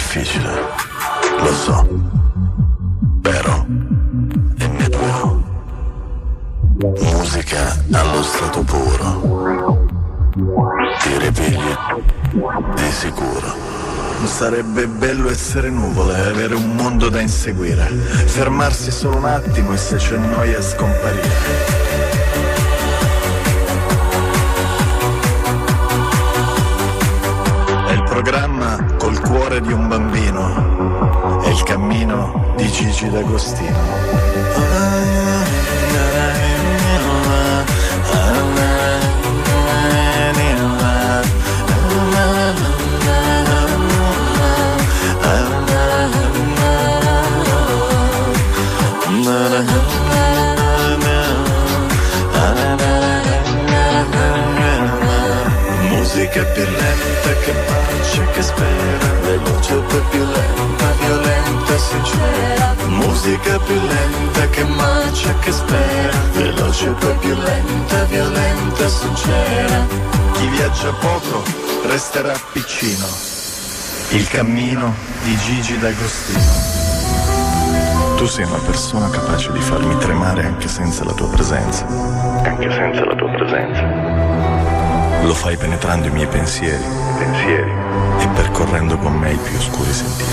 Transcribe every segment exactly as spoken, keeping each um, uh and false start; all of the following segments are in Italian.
difficile, lo so, però è meglio. Musica allo stato puro, ti ripigli di sicuro. Sarebbe bello essere nuvole e avere un mondo da inseguire, fermarsi solo un attimo e se c'è noia scomparire. È il programma col cuore di un bambino, è il cammino di Gigi D'Agostino. Musica più lenta che bacia, che spera, veloce poi più lenta, violenta, sincera. Musica più lenta che bacia, che spera, veloce poi più lenta, violenta, sincera. Chi viaggia poco resterà piccino. Il cammino di Gigi D'Agostino. Tu sei una persona capace di farmi tremare anche senza la tua presenza. Anche senza la tua presenza. Lo fai penetrando i miei pensieri, pensieri e percorrendo con me i più oscuri sentieri.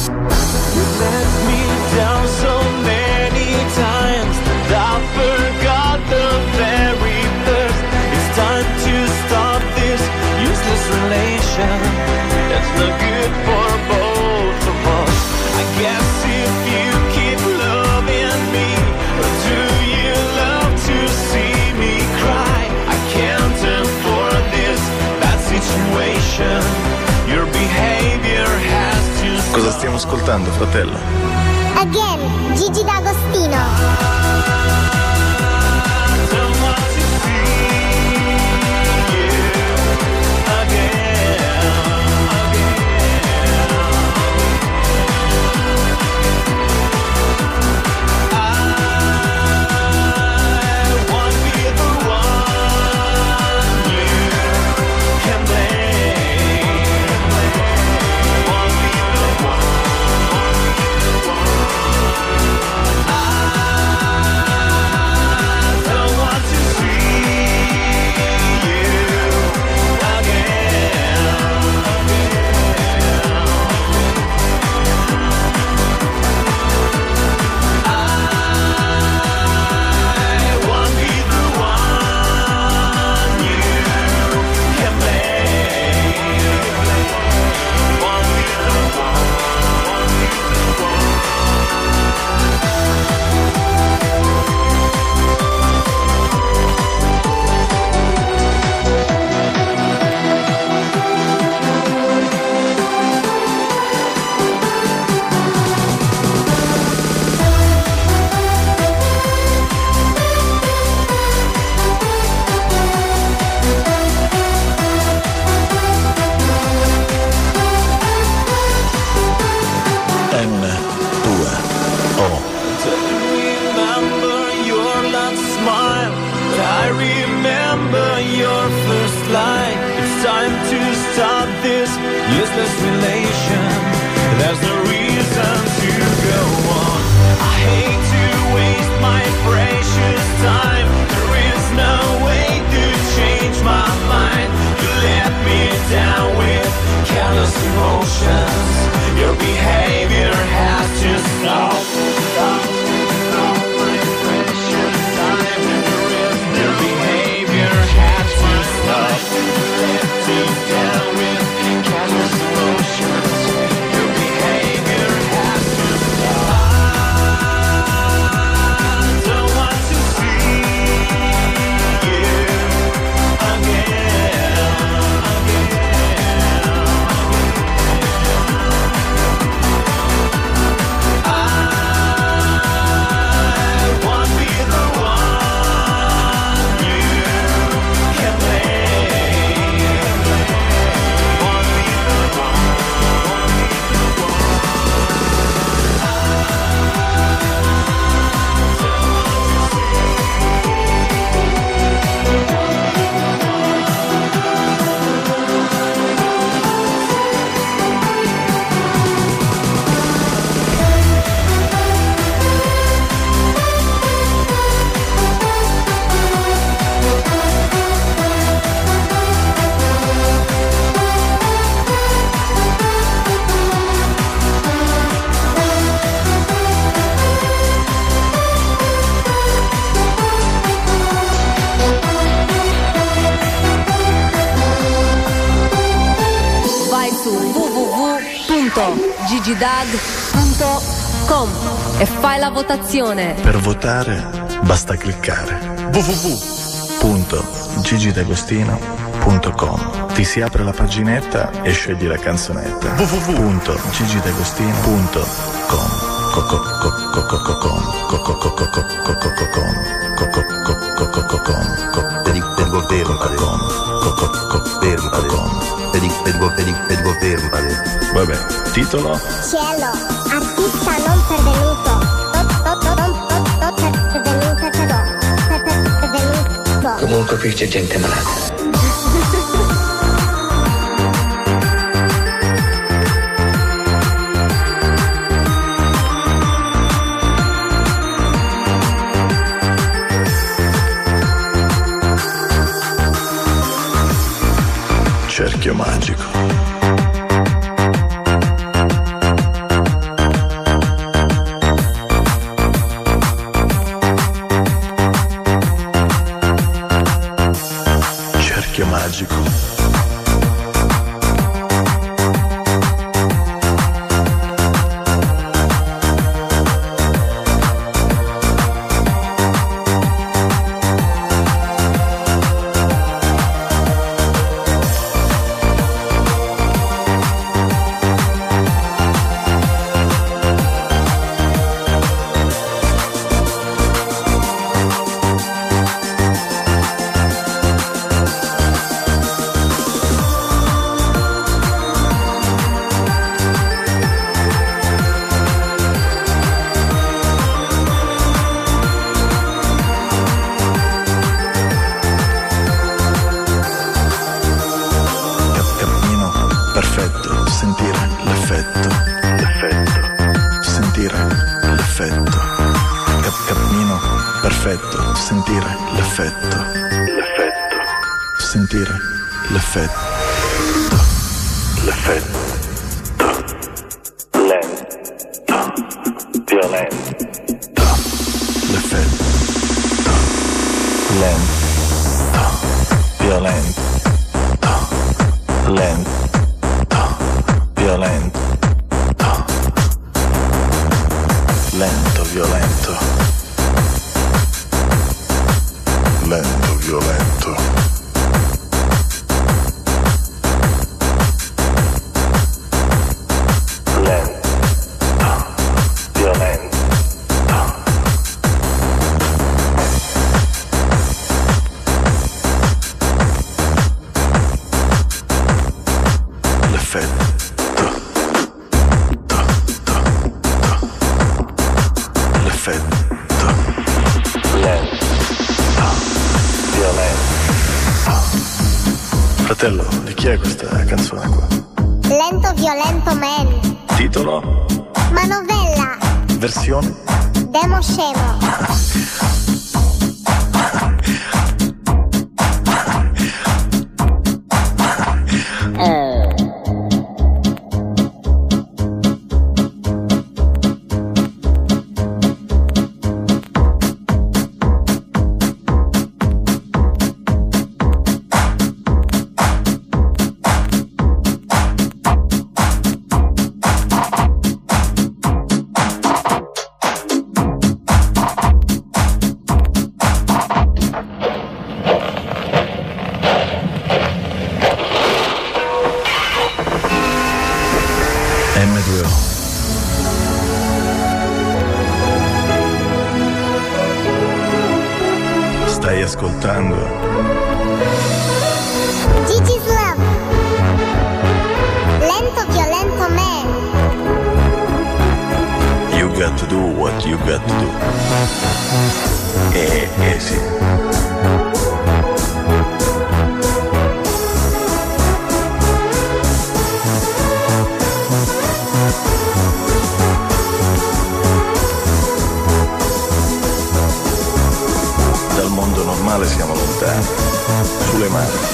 You let me down so many times that I forgot the very first. It's time to stop this useless relation. It's not good for both of us. I guess if you keep loving me, or do you love to see me cry? I can't afford this bad situation. Your behavior has to stop. Cosa stiamo ascoltando, fratello? Again, Gigi D'Agostino. Down with careless emotions, your behavior has to stop. w w w punto gigidag punto com e fai la votazione. Per votare basta cliccare w w w punto gigidagostino punto com. Ti si apre la paginetta e scegli la canzonetta. w w w punto gigidagostino punto com. Vabbè, titolo? Cielo, artista non pervenuto. Pervenuto. Comunque qui c'è gente malata. Cerchio magico. Cerchio magico. Sentire l'effetto, l'effetto, sentire l'effetto, l'effetto, lento, violento, l'effetto, lento, violento, lento, violento, lento, violento. Lento, violento. Lento, violento. L'effetto. L'effetto. Lento. Fratello, di chi è questa canzone qua? Lento violento man. Titolo? Manovella. Versione? Demo scemo. emme due o. Stai ascoltando Gigi's Love. Lento violento man. You got to do what you got to do. Eh, eh sì. Dal mondo normale siamo lontani, sulle mani.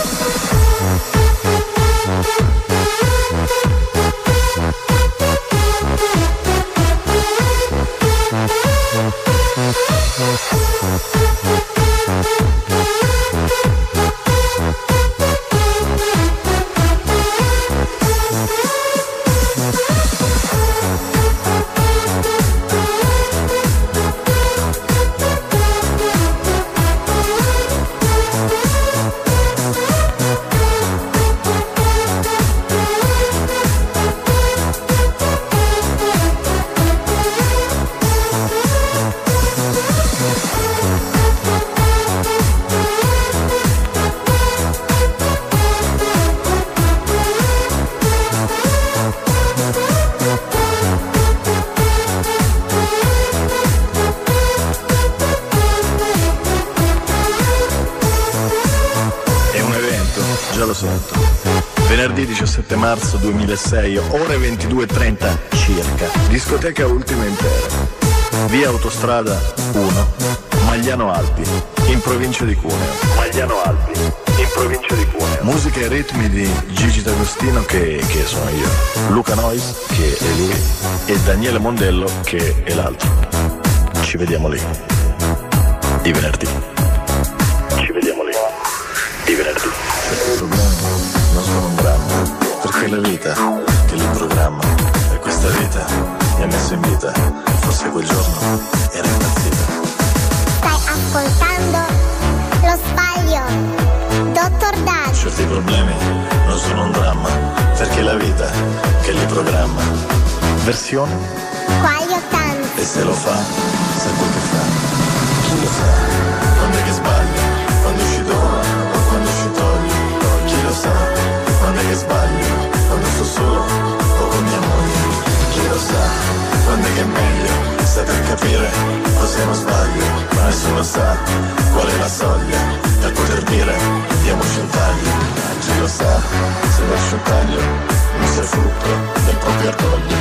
venerdì diciassette marzo duemilasei, ore ventidue e trenta circa, discoteca Ultima Impera, via Autostrada uno, Magliano Alpi, in provincia di Cuneo. Magliano Alpi, in provincia di Cuneo. Musica e ritmi di Gigi D'Agostino, che, che sono io, Luca Nois, che è lui, e Daniele Mondello, che è l'altro. Ci vediamo lì, di venerdì. Ci vediamo lì, di venerdì. I problemi non sono un dramma, perché la vita che li programma, e questa vita mi ha messo in vita, e forse quel giorno era impazzita. Stai ascoltando Lo Sbaglio, Dottor Dad. Certi problemi non sono un dramma, perché la vita che li programma. Versione? Quagli ottanta. E se lo fa, sa quel che fa. Chi lo sa? Quando è che sbaglia? Quando ci dona o quando ci toglie? Chi lo sa? Quando è che sbaglio? Quando sto solo o con mia moglie? Chi lo sa? Quando è che è meglio? Saper capire cos'è uno sbaglio, ma nessuno sa qual è la soglia per poter dire diamoci un taglio. Chi lo sa? Se lascio un taglio non sia frutto del proprio orgoglio.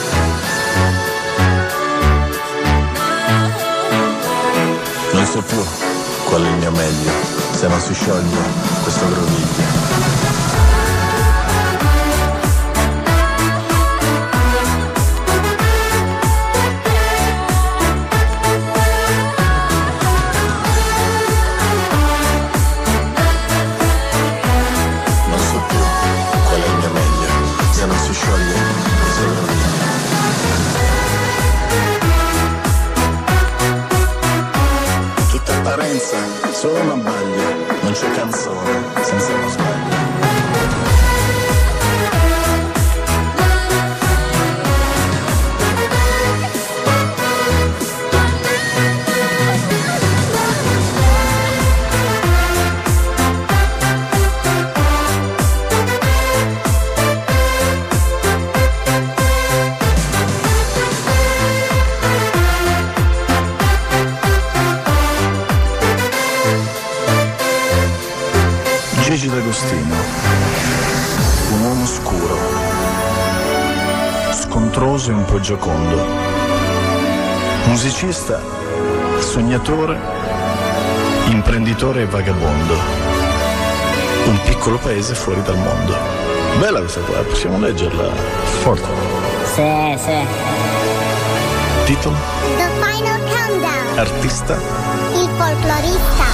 Non so più qual è il mio meglio, se non si scioglie questo groviglio. Solo una baglia, non c'è canzone senza uno sbaglio. Gigi D'Agostino, un uomo scuro, scontroso e un po' giocondo, musicista, sognatore, imprenditore e vagabondo, un piccolo paese fuori dal mondo. Bella questa qua, possiamo leggerla forte. Sì, sì. Titolo? The Final Countdown. Artista? Il folclorista.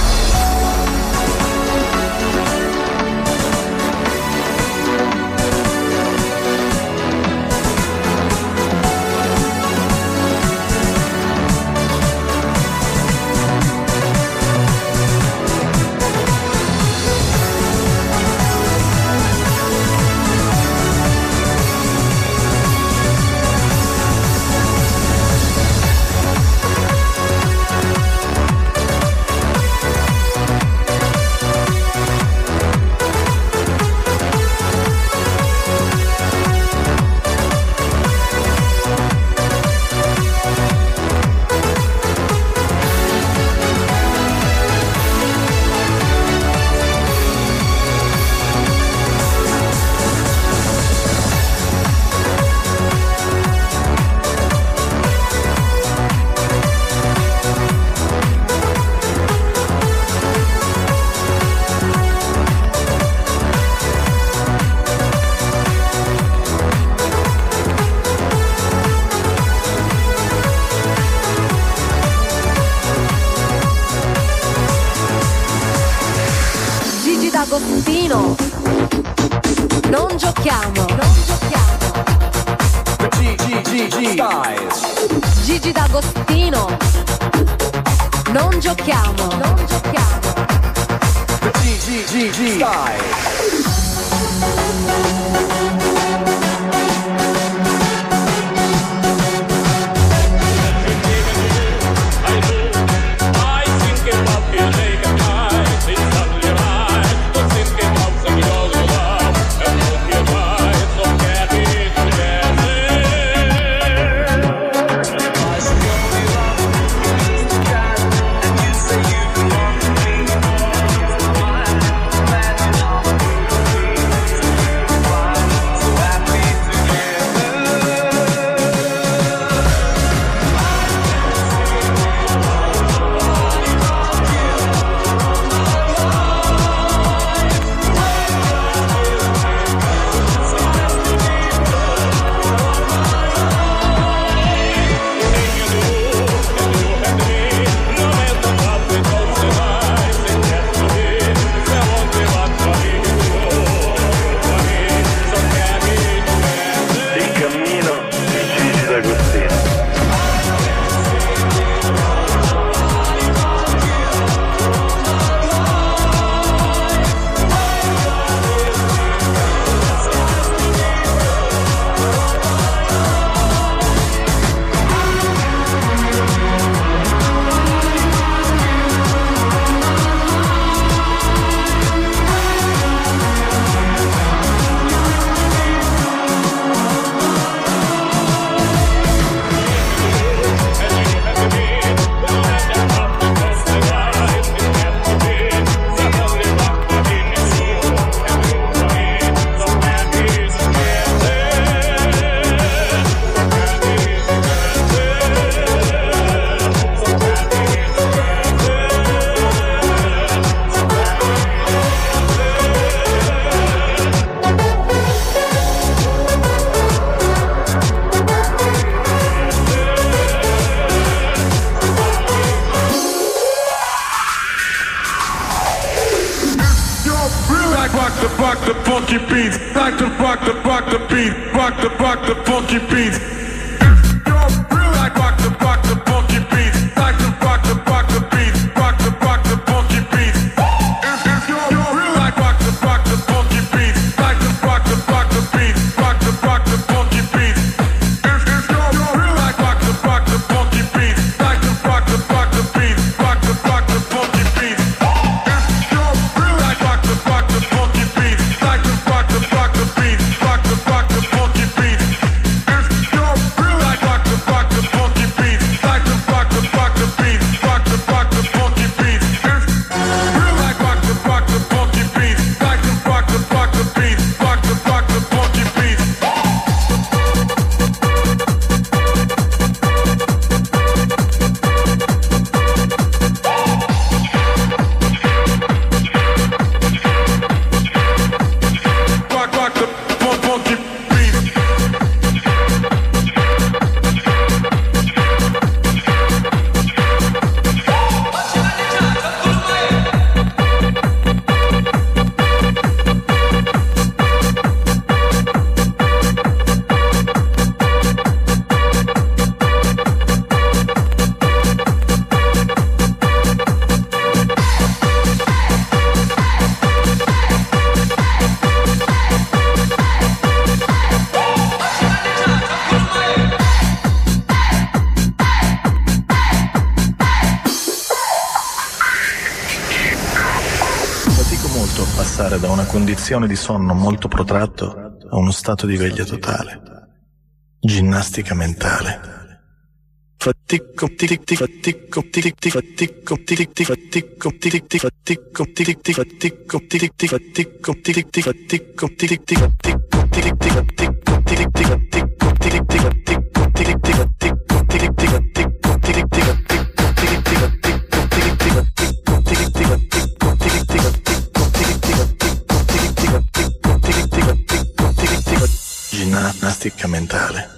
D'Agostino, non giochiamo, non giochiamo. Gigi D'Agostino, non giochiamo, non giochiamo. Gigi Style. the rock the funky beats. Like rock the rock the funky beats. Like the rock the rock the beats. Rock the rock the funky beats. If you're like rock the rock the funky beats. Like the rock the rock the beats. Rock the rock the funky beats. If you're like rock the rock the funky beats. Like the rock the rock the beats. Rock the rock the funky beats. If you're like rock the rock the funky beats. Like the rock the rock the beats. Rock the rock the funky beats. If you're like rock the rock the funky beats. Like the rock the rock the beats. Rock the rock the funky beats. If you like rock the rock the funky beats. Like the rock the rock the beats. Rock the rock the funky beats. Rock rock the fun- funky beats. Fatico molto a passare da una condizione di sonno molto protratto a uno stato di veglia totale. Ginnastica mentale. Fatico, tic, fatico, tic, fatico, tic, fatico, tic, fatico, tic, fatico, tic, fatico, tic, fatico, tic, fatico, ginnastica mentale.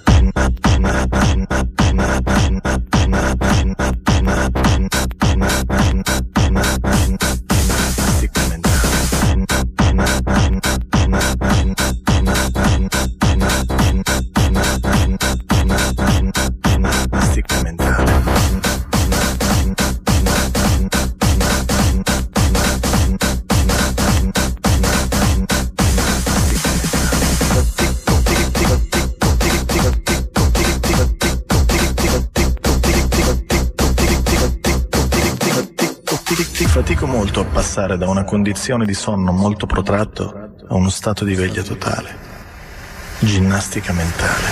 Fatico molto a passare da una condizione di sonno molto protratto a uno stato di veglia totale. Ginnastica mentale.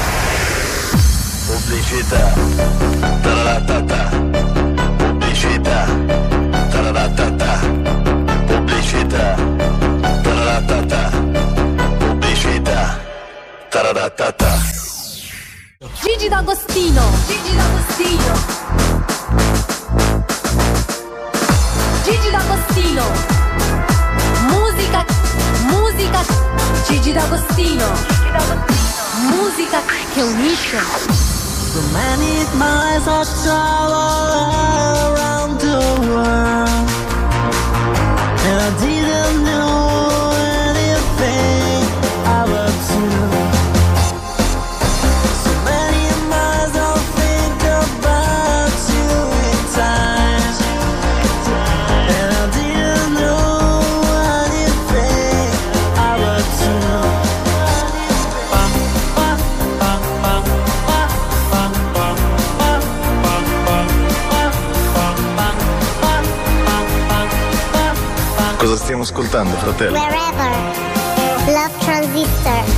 Pubblicità. Tararatata. Pubblicità. Tararatata. Pubblicità. Tararatata. Pubblicità. Tararatata. Gigi D'Agostino. Gigi D'Agostino. Gigi D'Agostino. Musica, musica, Gigi D'Agostino. Musica che unisce. So many miles I travel around the world, and I didn't know anything about you. So many miles I think about you in time, and I didn't know anything about you. Cosa stiamo ascoltando, fratello? Wherever. Love Transistor.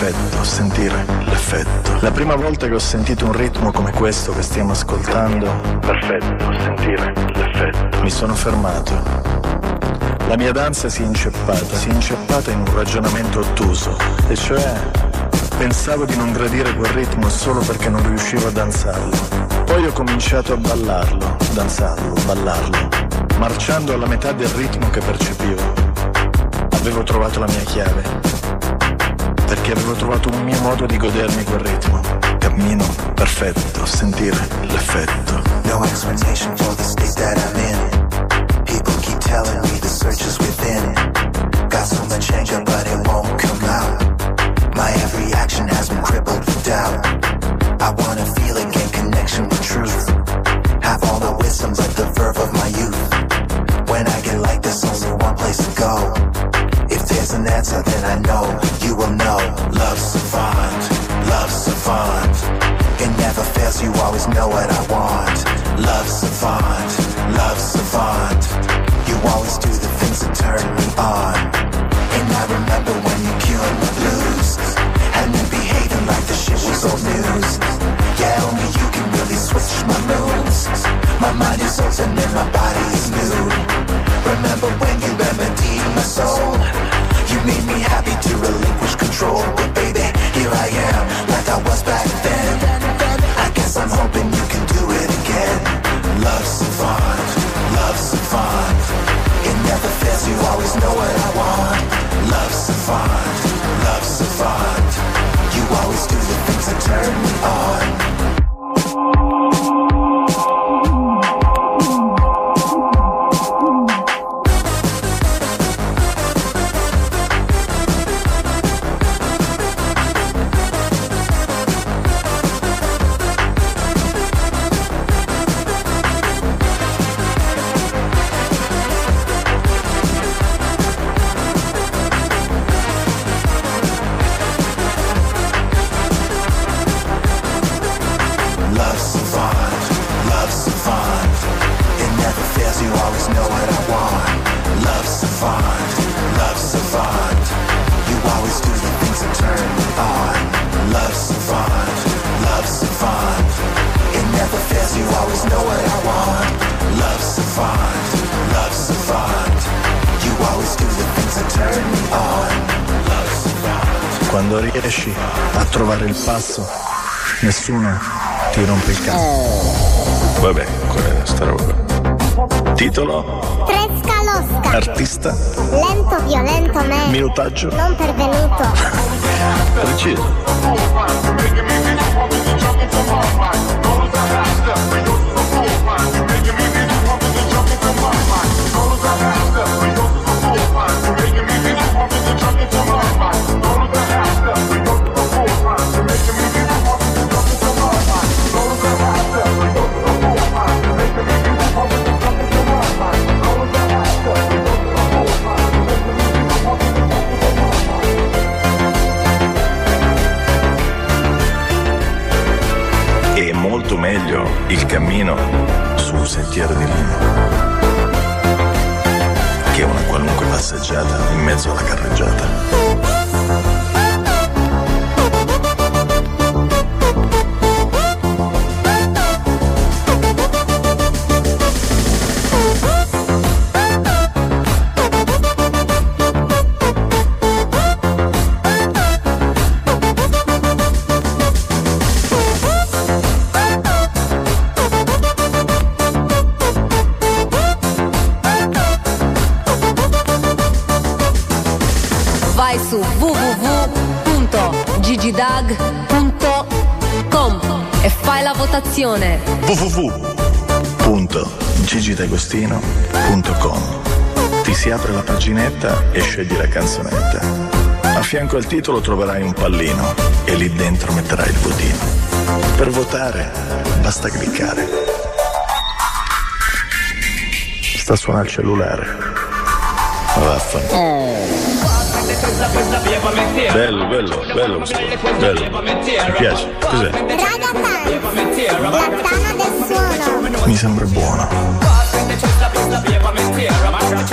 perfetto sentire l'effetto. La prima volta che ho sentito un ritmo come questo che stiamo ascoltando, perfetto sentire l'effetto, mi sono fermato. La mia danza si è inceppata, si è inceppata in un ragionamento ottuso, e cioè pensavo di non gradire quel ritmo solo perché non riuscivo a danzarlo. Poi ho cominciato a ballarlo, danzarlo, ballarlo, marciando alla metà del ritmo che percepivo. Avevo trovato la mia chiave, perché avevo trovato un mio modo di godermi quel ritmo. Cammino perfetto, sentire l'effetto. No explanation for the state that I'm in. People keep telling me the search is within. Got so much anger but it won't come out. My every action has been crippled with doubt. I wanna feel it, gain connection with truth. Have all the wisdom but the verve of my youth. When I get like this, only one place to go. If there's an answer, then I know, you will know. Love savant, love savant. It never fails, you always know what I want. Love savant, love savant. You always do the things that turn me on. And I remember when you cured my blues. Had me behaving like the shit was old news. Yeah, only you can really switch my moods. My mind is open and my body is nude. Remember when you remedied my soul? You made me happy to relinquish control. But baby, here I am, like I was back then. I guess I'm hoping you can do it again. Love savant, love savant. It never fails, you always know what I want. Love savant, love savant. You always do the things that turn me on. Quando riesci a trovare il passo, nessuno ti rompe il cazzo. Vabbè, qual è sta roba? Titolo? Tresca Losca. Artista? Lento violento me. Minutaggio? Non pervenuto. Preciso. Molto meglio il cammino su un sentiero di lino che una qualunque passeggiata in mezzo alla carreggiata. Vai su w w w punto gigidag punto com e fai la votazione. w w w punto gigidagostino punto com. Ti si apre la paginetta e scegli la canzonetta. A fianco al titolo troverai un pallino e lì dentro metterai il votino. Per votare basta cliccare. Sta suonando il cellulare. Vaffanculo. Bello, bello, bello questo qua. Bello. Mi piace. Cos'è? Raga Tanz, la tana del suono. Mi sembra buono.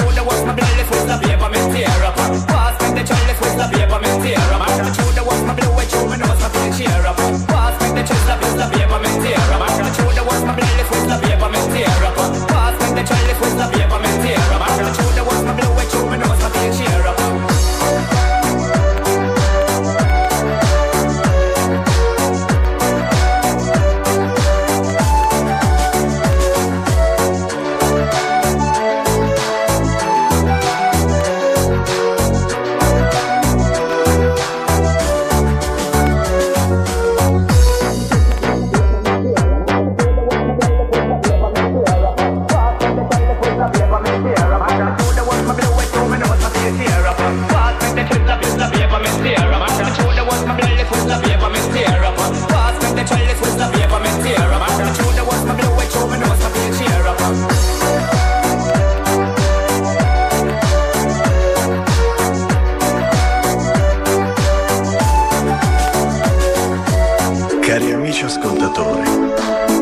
Pass me the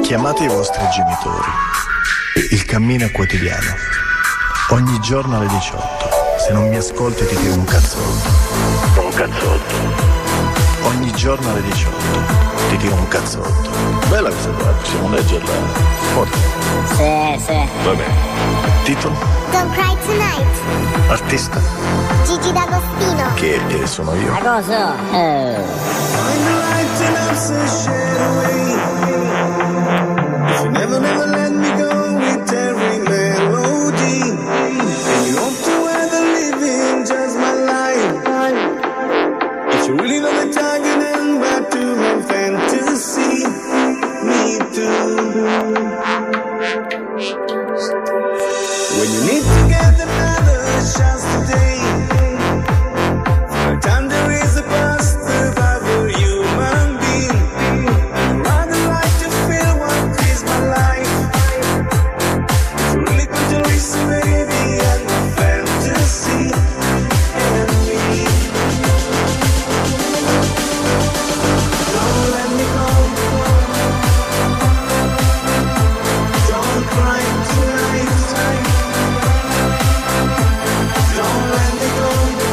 Chiamate i vostri genitori. Il cammino è quotidiano. Ogni giorno alle diciotto. Se non mi ascolti ti tiro un cazzotto. Un cazzotto. Ogni giorno alle diciotto ti tiro un cazzotto. Bella questa qua, possiamo leggerla forte. Sì, sì. Va bene. Titolo? Don't Cry Tonight. Artista? Gigi D'Agostino. Che eh, sono io. Ma cosa? Eh. If you never, never let me go with every melody, and you hope to ever live in just my life. If you really know the target and back to my fantasy, me too. When you need to get another chance today, the time there is a past about a human being. I'd rather like to feel what is my life. If you really want to listen, baby, and my fantasy and me. Don't let me go. Don't cry tonight. Don't let me go.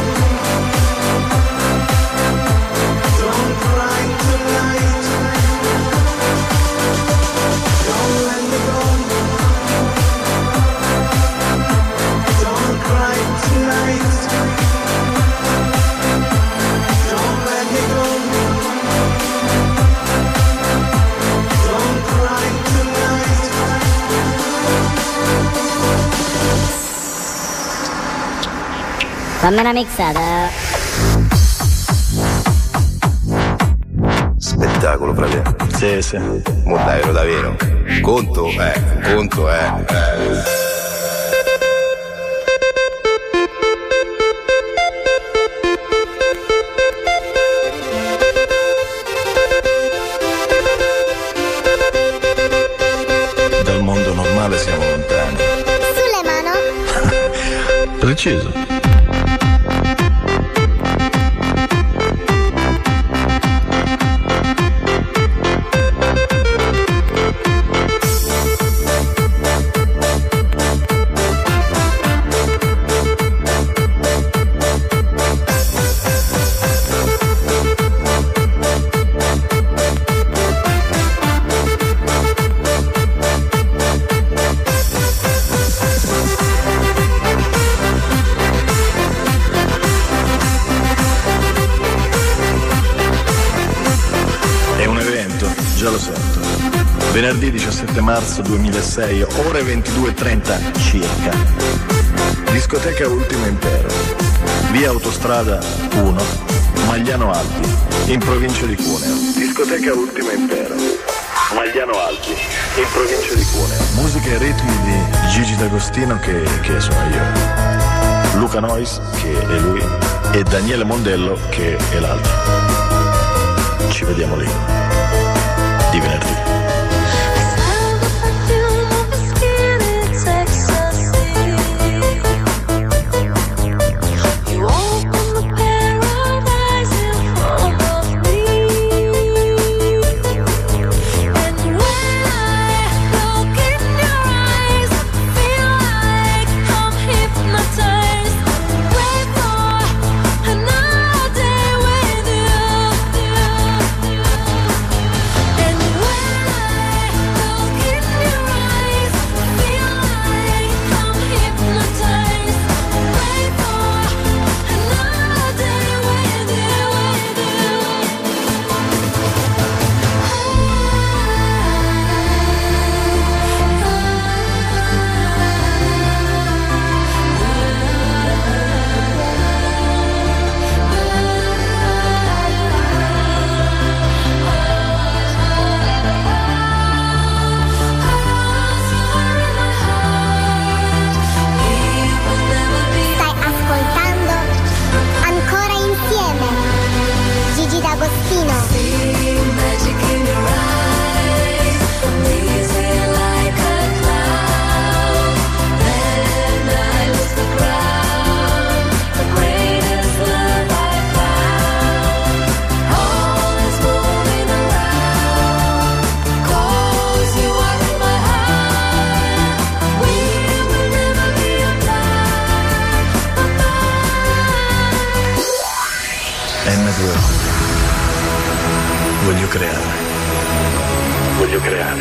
Don't cry tonight. Don't let me go. Don't cry tonight. Don't let me go. Don't cry tonight. Fammi una mixata. Spettacolo, fratello. Sì, sì. Mo davvero, davvero. Conto, eh, conto, eh. eh. Dal mondo normale siamo lontani. Sulle mano. Preciso. Già lo sento. Venerdì diciassette marzo duemilasei, ore ventidue e trenta circa. Discoteca Ultimo Impero. Via Autostrada uno, Magliano Alpi, in provincia di Cuneo. Discoteca Ultimo Impero. Magliano Alpi, in provincia di Cuneo. Musica e ritmi di Gigi D'Agostino, che, che sono io. Luca Nois, che è lui. E Daniele Mondello, che è l'altro. Ci vediamo lì. Di venerdì. creare. Voglio creare.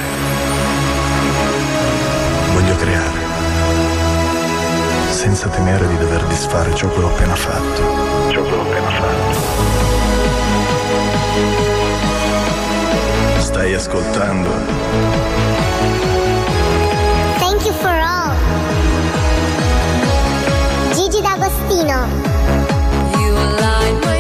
Voglio creare. Senza temere di dover disfare ciò che ho appena fatto. Ciò che ho appena fatto. Stai ascoltando? Thank you for all. Gigi D'Agostino. You light my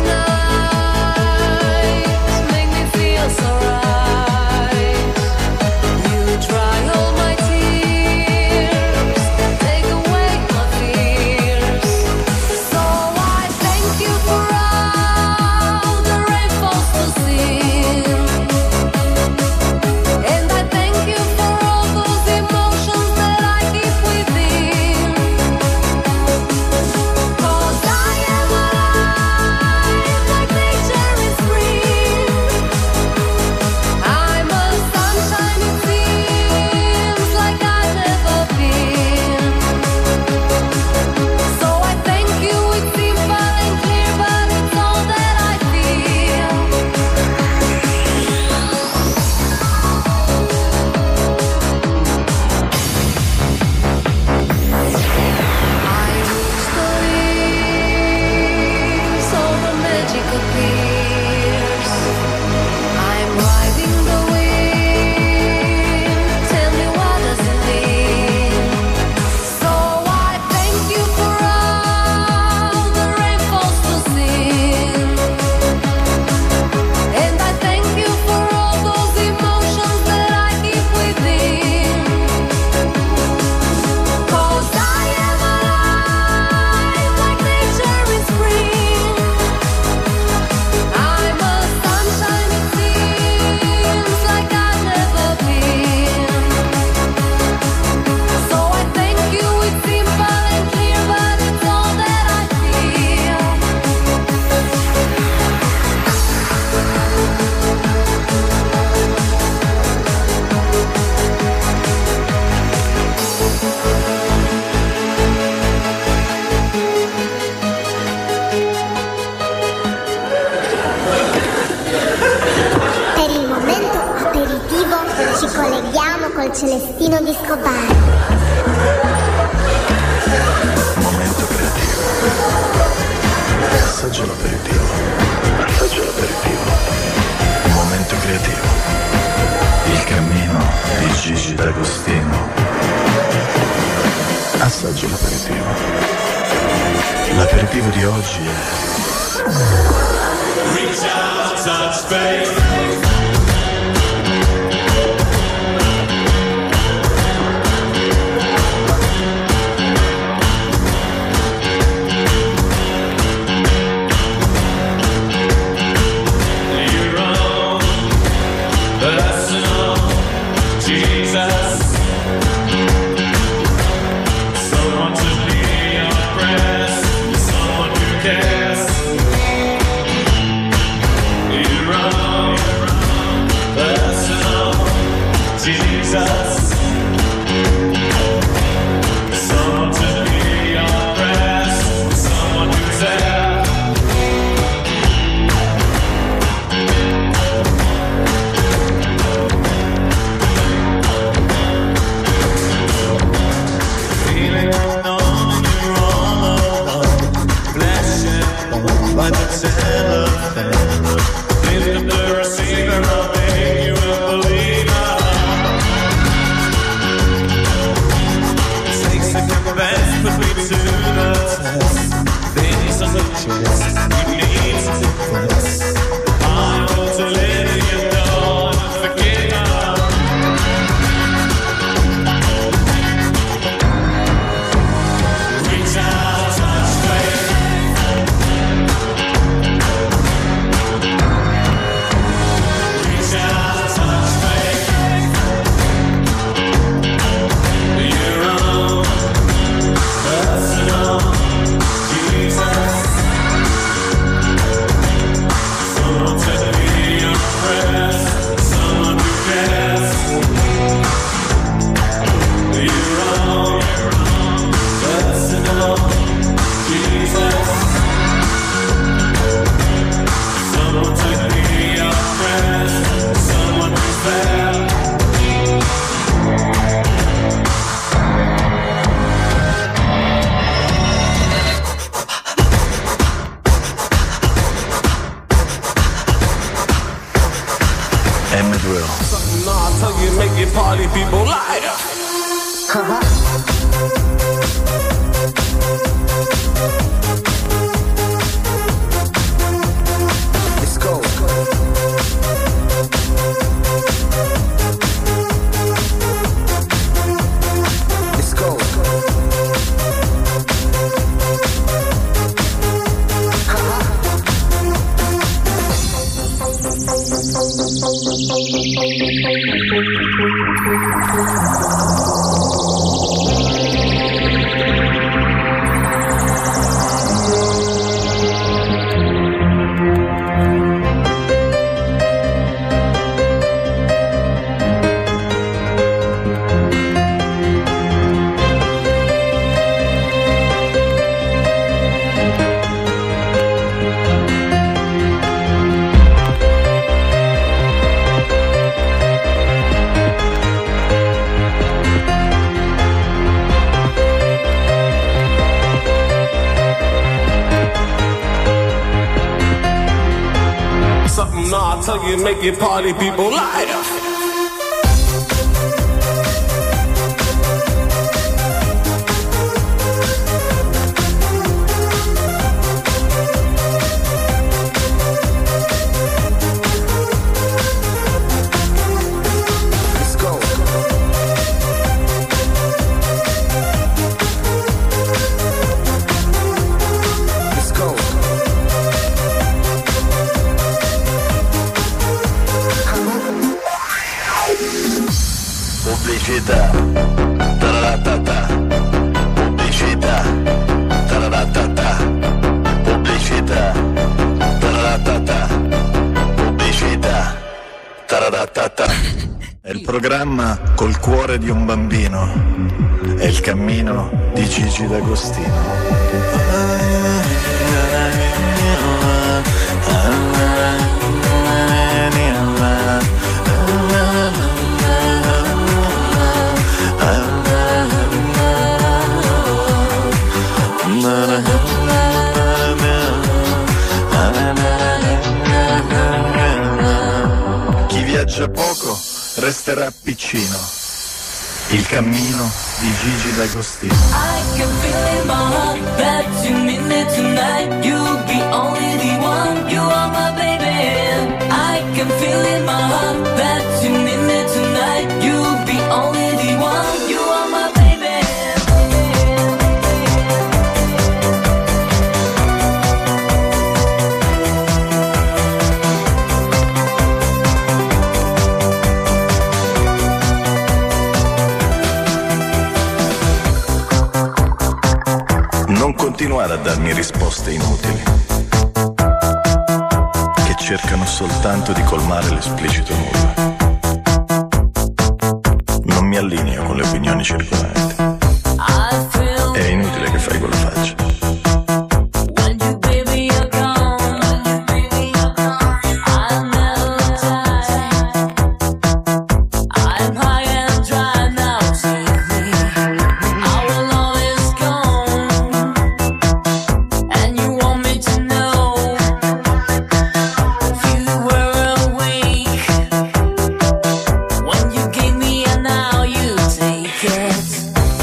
nights, make me feel so right. You dry all my tears, take away my fears. So I thank you for all the rainfalls to see, and I thank you for all those emotions that I keep within. 'Cause I am alive like nature is free. I'm a sunshine, it seems like I've never been. So I thank you, it's simple and clear, but it's all that I feel. I reach the leaves, all the magic appears. I'm riding the wind, tell me what does it mean? So I thank you for all the rainfalls to sing, and I thank you for all those emotions that I keep within. 'Cause I am alive like nature is free. I'm a sunshine, it seems like I've never been. So I thank you, it's simple and clear, but it's all that I feel. Per il momento aperitivo ci colleghiamo col Celestino Disco Bar. Momento creativo. Assaggia l'aperitivo. Assaggia l'aperitivo. Momento creativo. Il cammino di Gigi D'Agostino. Assaggia l'aperitivo. L'aperitivo di oggi è Reach out, touch faith. Your own personal Jesus. Someone to be your friend, someone who cares. Your own personal Jesus. Someone to be your friend, someone who's there. Feeling unknown, you're all alone. Flesh and bone by the telephone. Lift up the receiver, I'll make you a believer. party people lighter. Let's go. Let's go. Something I'll tell you, make your party people lighter. Let's go. Let's go. Pubblicità, tararatata, pubblicità, tararatata, pubblicità, tararatata, pubblicità, tararatata. È il programma col cuore di un bambino, è il cammino di Gigi D'Agostino. Chi viaggia poco resterà piccino. Il cammino di Gigi D'Agostino. I can feel in my heart that you mean it tonight. You'll be only the one. You are my baby. I can feel in my heart that you mean it tonight. You'll be only the one. You are my baby. Non continuare a darmi risposte inutili, che cercano soltanto di colmare l'esplicito nulla. Non mi allineo con le opinioni circolanti. È inutile che fai quella faccia. When you gave me and now you take it.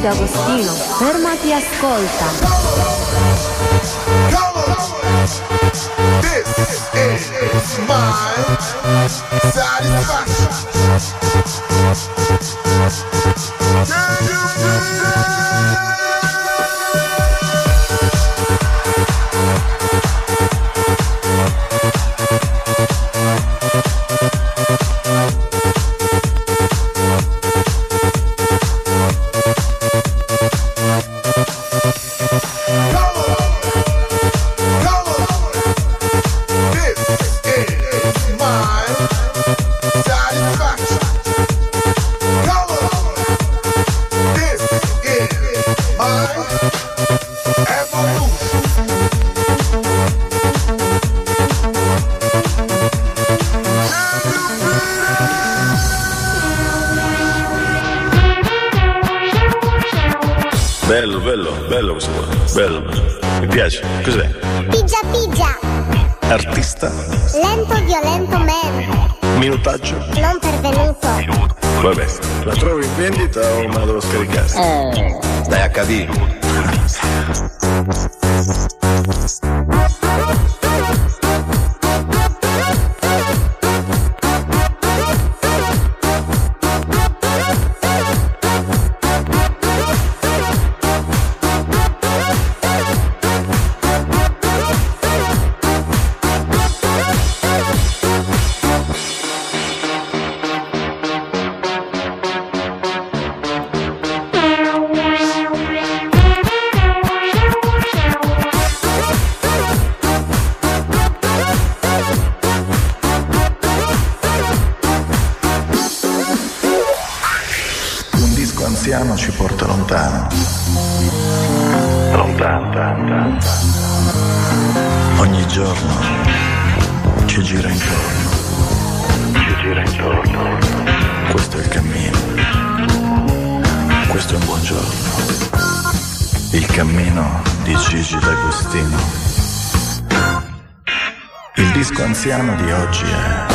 Silvio Agostino, fermati, ascolta. This is my satisfaction. Can you feel it? Bello, bello, bello questo qua. Bello. Mi piace. Cos'è? Pigia pigia. Artista. Lento violento man. Minutaggio. Non pervenuto. Vabbè. La trovo in vendita o me la devo scaricare? Eh. Stai a capire. Anziano ci porta lontano, lontano, lontano. Ogni giorno ci gira intorno, ci gira intorno. Questo è il cammino, questo è un buongiorno. Il cammino di Gigi D'Agostino. Il disco anziano di oggi è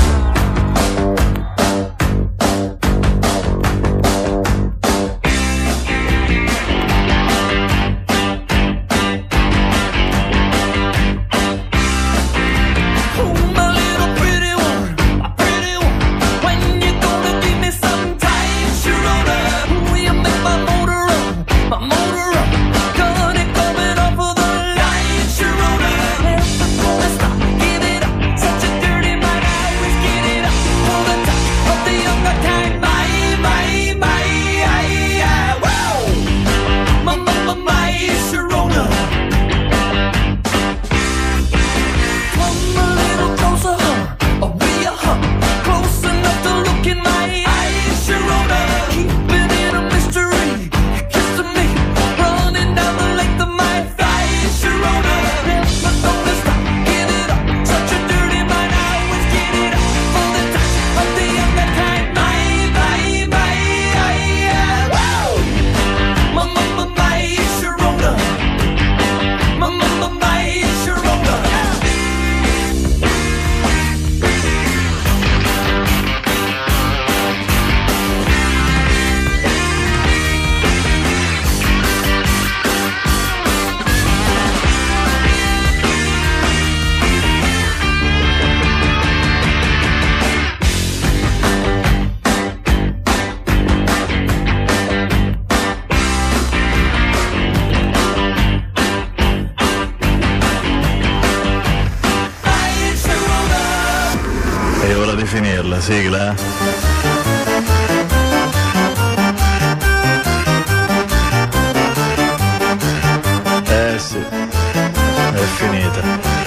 finirla, sigla. Eh sì, è finita.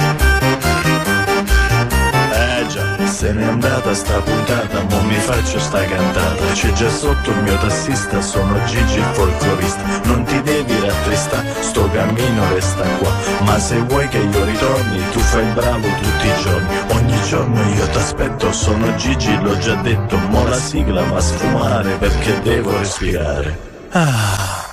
Eh già, se n'è andata sta puntata, mo mi faccio sta cantata. C'è già sotto il mio tassista, sono Gigi il folclorista. Non ti devi rattristare, sto cammino resta qua. Ma se vuoi che io ritorni, tu fai il bravo tutti i giorni. Ogni giorno io t'aspetto, sono Gigi, l'ho già detto. Mo la sigla va a sfumare perché devo respirare. Ah.